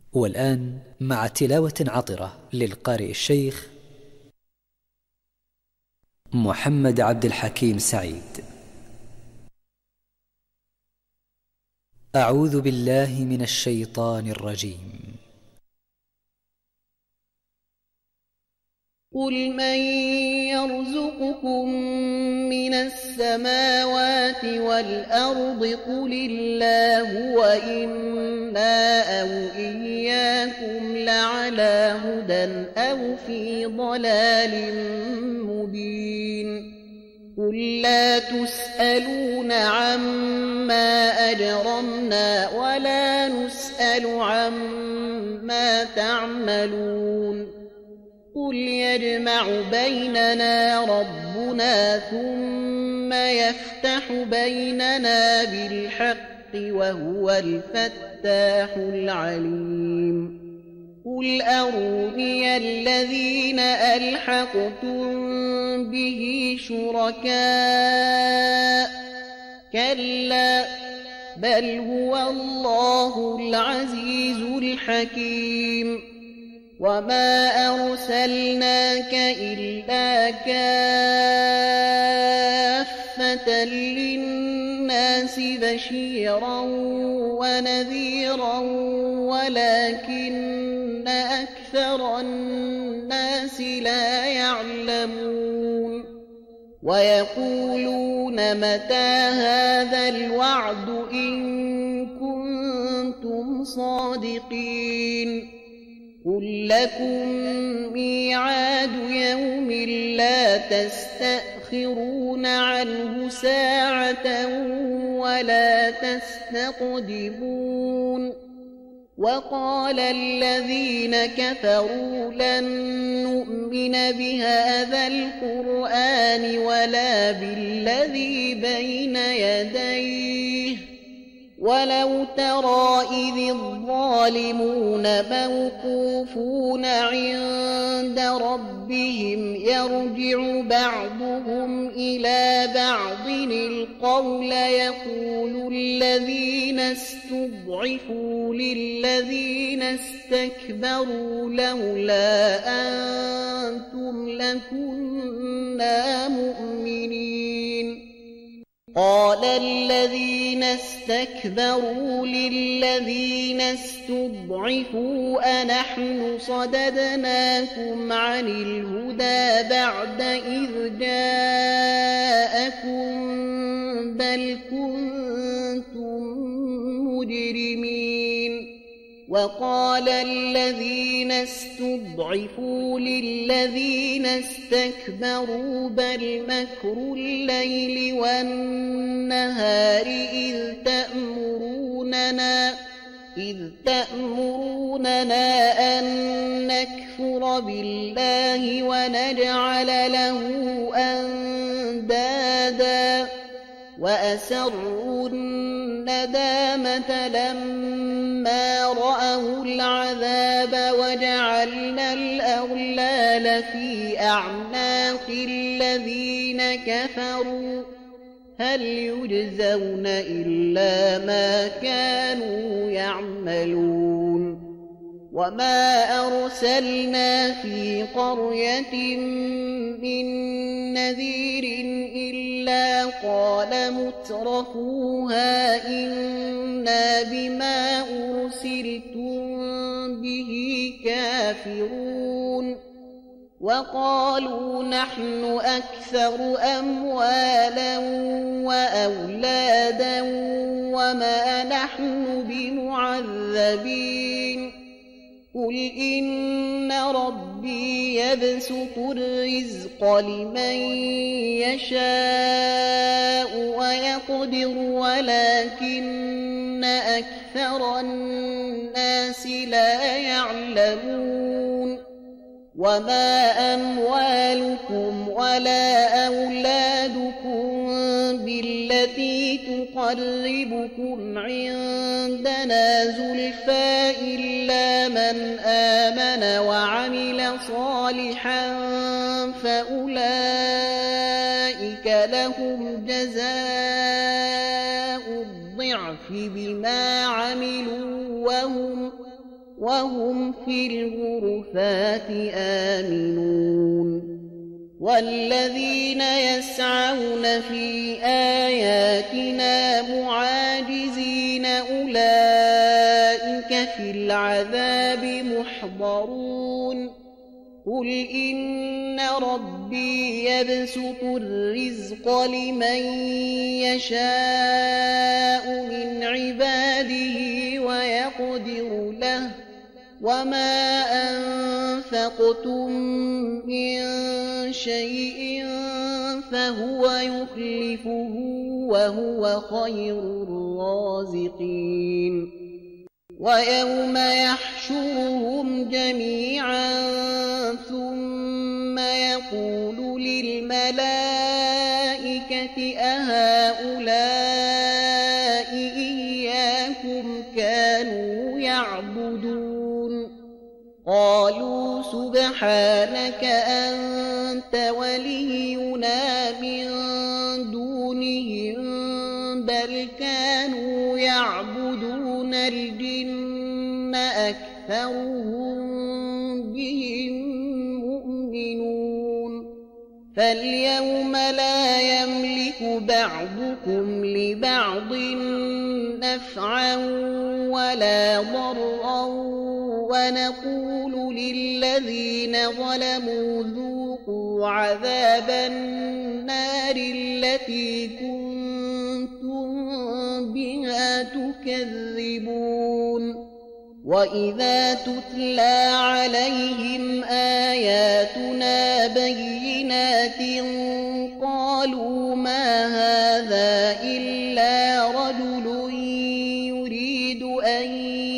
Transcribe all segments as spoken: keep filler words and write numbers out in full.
والآن مع تلاوة عطرة للقارئ الشيخ محمد عبد الحكيم سعيد. أعوذ بالله من الشيطان الرجيم. قل من يرزقكم من السماوات والأرض قل الله وإنا أو إياكم لعلى هدى أو في ضلال مبين. قل لا تسألون عما أجرمنا ولا نسأل عما تعملون. قل يجمع بيننا ربنا ثم يفتح بيننا بالحق وهو الفتاح العليم. قل أروني الذين ألحقتم به شركاء كلا بل هو الله العزيز الحكيم. وما أرسلناك إلا كافة للناس بشيرا ونذيرا ولكن أكثر الناس لا يعلمون. ويقولون متى هذا الوعد إن كنتم صادقين. قل لكم ميعاد يوم لا تستأخرون عنه ساعة ولا تستقدمون. وقال الذين كفروا لن نؤمن بهذا القرآن ولا بالذي بين يديه ولو ترى إذ الظالمون موقوفون عند ربهم يرجع بعضهم إلى بعض القول يقول الذين استضعفوا للذين استكبروا لولا أنتم لكنا مؤمنين. قال الذين استكبروا للذين استضعفوا أنحن صددناكم عن الهدى بعد إذ جاءكم بل كنتم مجرمين. وقال الذين استضعفوا للذين استكبروا بل مكر الليل والنهار إذ تأمروننا إذ تأمروننا أن نكفر بالله ونجعل له أندادا وأسروا الندامة لما رأوا العذاب وجعلنا الأغلال في أعناق الذين كفروا هل يجزون إلا ما كانوا يعملون. وما أرسلنا في قرية من نذير إلا قال مترفوها إنا بما أرسلتم به كافرون. وقالوا نحن أكثر أموالا وأولادا وما نحن بمعذبين. قل إن ربي يبسط الرزق لمن يشاء ويقدر ولكن أكثر الناس لا يعلمون. وما أموالكم ولا أولادكم بالتي تقربكم عندنا زلفى إلا من آمن وعمل صالحا فأولئك لهم جزاء الضعف بما عملوا وهم وهم في الغرفات آمنون والذين يسعون في آياتنا معاجزين أولئك في العذاب محضرون قل إن ربي يبسط الرزق لمن يشاء من عباده ويقدر له وما أنفقتم من شيء فهو يخلفه وهو خير الرازقين ويوم يحشرهم جميعا ثم يقول للملائكة أهؤلاء إياكم كانوا يعبدون قالوا سبحانك أنت ولينا من دونهم بل كانوا يعبدون الجن أكثرهم بهم مؤمنون فاليوم لا يملك بعضكم لبعض نفعا ولا ضرا ونقول للذين ظلموا ذوقوا عذاب النار التي كنتم بها تكذبون وإذا تتلى عليهم آياتنا بينات قالوا ما هذا إلا رجل يريد أن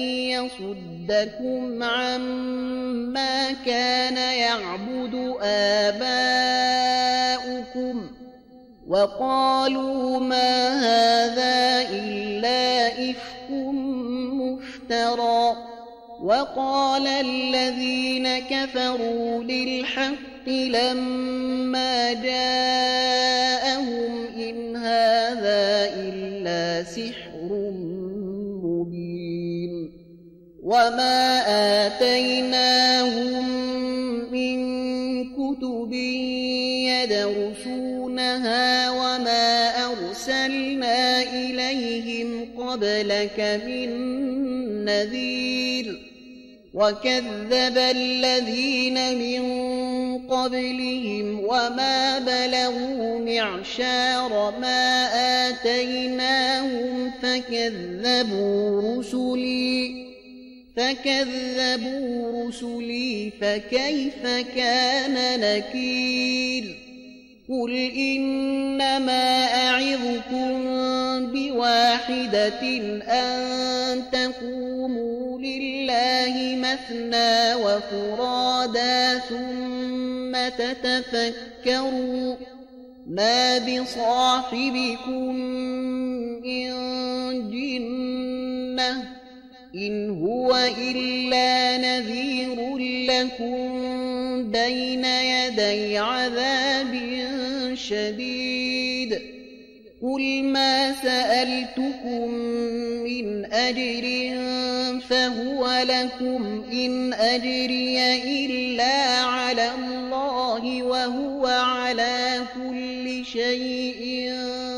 يصدكم عما كان يعبد آباؤكم وقالوا ما هذا إلا إفك مفترى وقال الذين كفروا للحق لما جاءهم إن هذا إلا سحر مبين وما آتيناهم من كتب يدرسونها وما أرسلنا إليهم قبلك من نذير وكذب الذين من قبلهم وما بلغوا معشار ما آتيناهم فكذبوا رسلي فكذبوا رسلي فكيف كان نكير قل إنما أعظكم بواحدة أن تقوموا لله مثنى وفرادا ثم تتفكروا ما بصاحبكم من جنة إن هو إلا نذير لكم بين يدي عذاب شديد قل ما سألتكم من أجر فهو لكم إن أجري إلا على الله وهو على كل شيء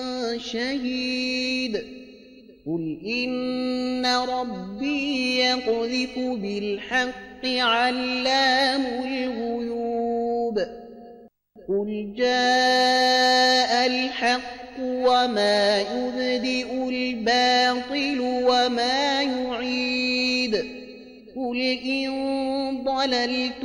شهيد قل إن ربي يقذف بالحق علام الغيوب قل جاء الحق وما يبدئ الباطل وما يعيد قل إن ضللت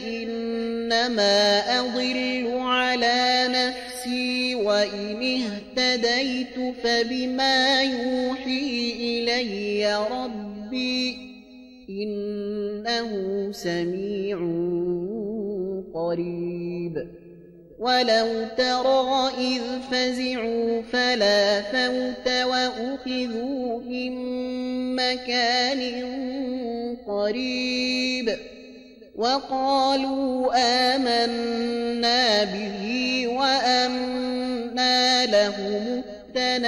فإنما أضل على نفسي وإن اهتديت فبما يوحي إلي ربي إنه سميع قريب ولو ترى إذ فزعوا فلا فوت وأخذوا من مكان قريب وقالوا آمنا به وأنى لهم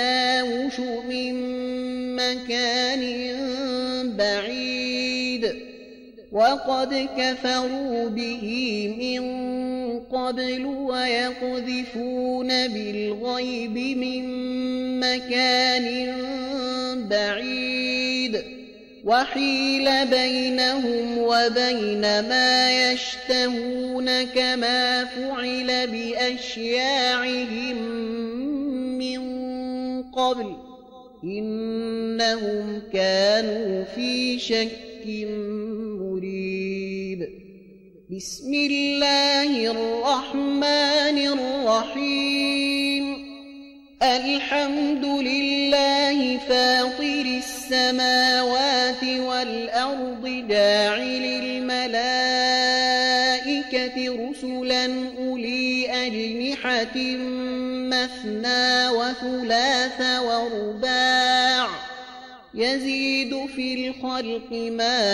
التناوش من مكان بعيد وقد كفروا به من قبل ويقذفون بالغيب من مكان بعيد وحيل بينهم وبين ما يشتهون كما فعل بأشياعهم من قبل إنهم كانوا في شك مريب. بسم الله الرحمن الرحيم. الحمد لله فاطر السماوات والأرض جاعل الملائكة رسلا أولي أجنحة مثنى وثلاث ورباع يزيد في الخلق ما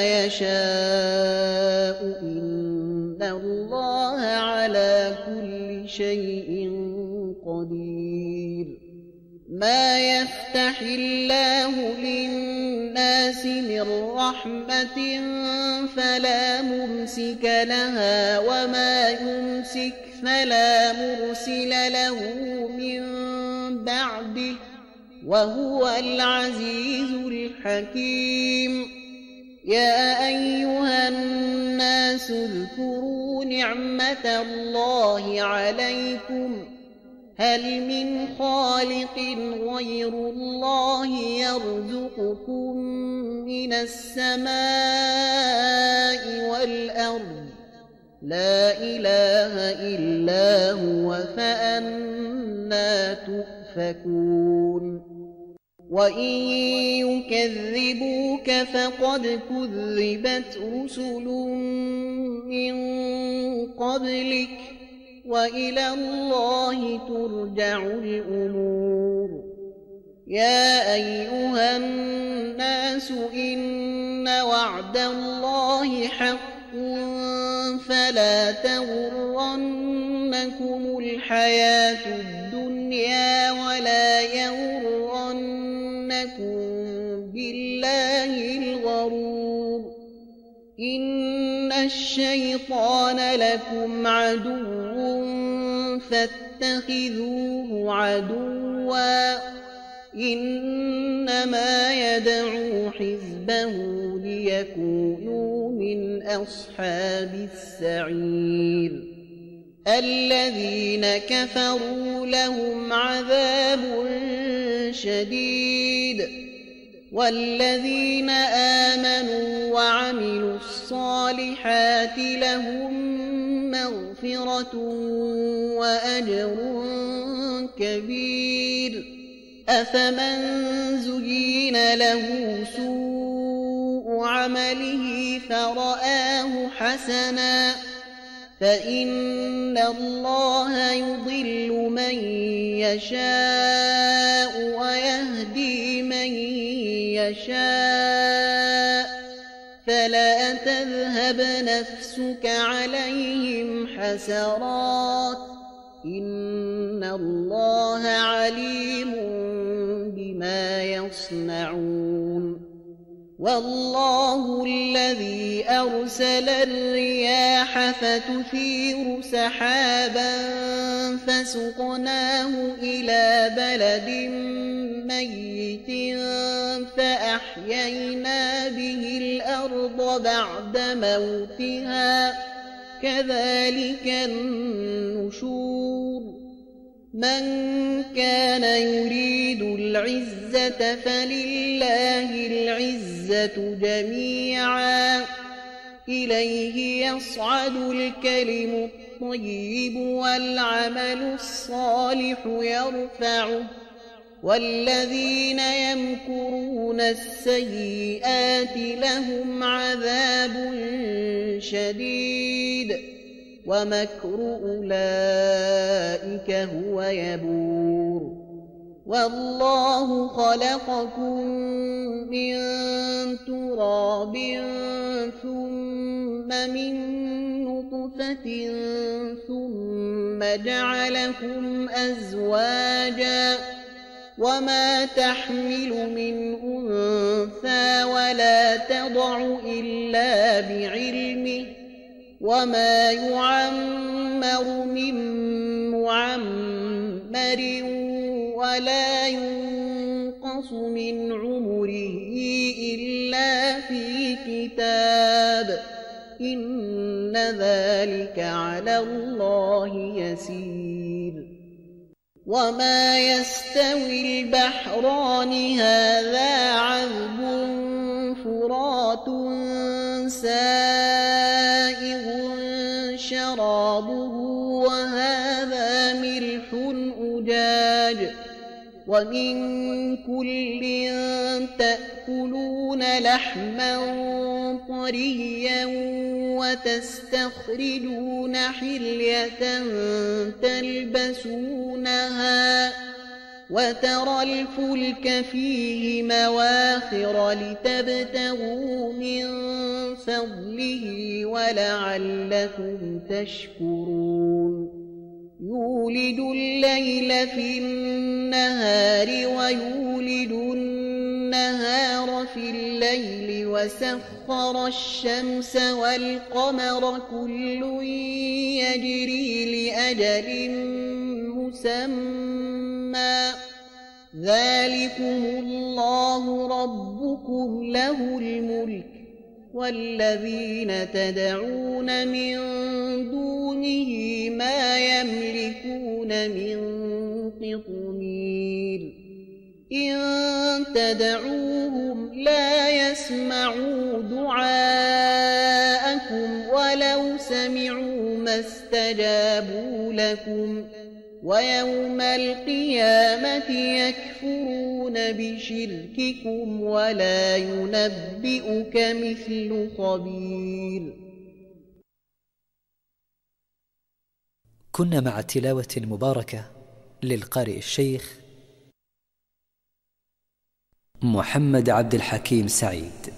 يشاء إن الله على كل شيء قدير. ما يفتح الله للناس من رحمة فلا ممسك لها وما يمسك فلا مرسل له من بعده وهو العزيز الحكيم. يا أيها الناس اذكروا نعمة الله عليكم هل من خالق غير الله يرزقكم من السماء والأرض لا إله إلا هو فأنى تؤفكون. وإن يكذبوك فقد كذبت رسل من قبلك وإلى الله ترجع الأمور. يا أيها الناس إن وعد الله حق فلا تغرنكم الحياة الدنيا ولا يغرنكم بالله الغرور. إن الشيطان لكم عدو فاتخذوه عدوا إنما يدعو حزبه ليكونوا من أصحاب السعير. الذين كفروا لهم عذاب شديد والذين آمنوا وعملوا الصالحات لهم مغفرة وأجر كبير. أفمن زين له سوء عمله فرآه حسنا فإن الله يضل من يشاء ويهدي من يشاء فلا تذهب نفسك عليهم حسرات إن الله عليم بما يصنعون. والله الذي أرسل الرياح فتثير سحابا فسقناه إلى بلد ميت فأحيينا به الأرض بعد موتها كذلك النشور. من كان يريد العزة فلله العزة جميعا إليه يصعد الكلم الطيب والعمل الصالح يرفعه والذين يمكرون السيئات لهم عذاب شديد ومكر أولئك هو يبور. والله خلقكم من تراب ثم من نطفة ثم جعلكم أزواجا وما تحمل من أنثى ولا تضع إلا بعلمه وما يعمر من معمر ولا ينقص من عمره إلا في كتاب إن ذلك على الله يسير وما يستوي البحران هذا عذب فرات سائغ شرابه وهذا ملح أجاج ومن كل تأكلون لحما طريا وتستخرجون حلية تلبسونها وترى الفلك فيه مواخر لتبتغوا من فضله ولعلكم تشكرون يولد الليل في النهار ويولد النهار في الليل وسخر الشمس والقمر كل يجري لأجل مسمى ذلكم الله ربكم له الملك والذين تدعون من دونه ما يملكون من قطمير إن تدعوهم لا يسمعوا دعاءكم ولو سمعوا ما استجابوا لكم ويوم القيامة يكفرون بشرككم ولا ينبئك مثل خبير. كنا مع تلاوة مباركة للقارئ الشيخ محمد عبد الحكيم سعيد.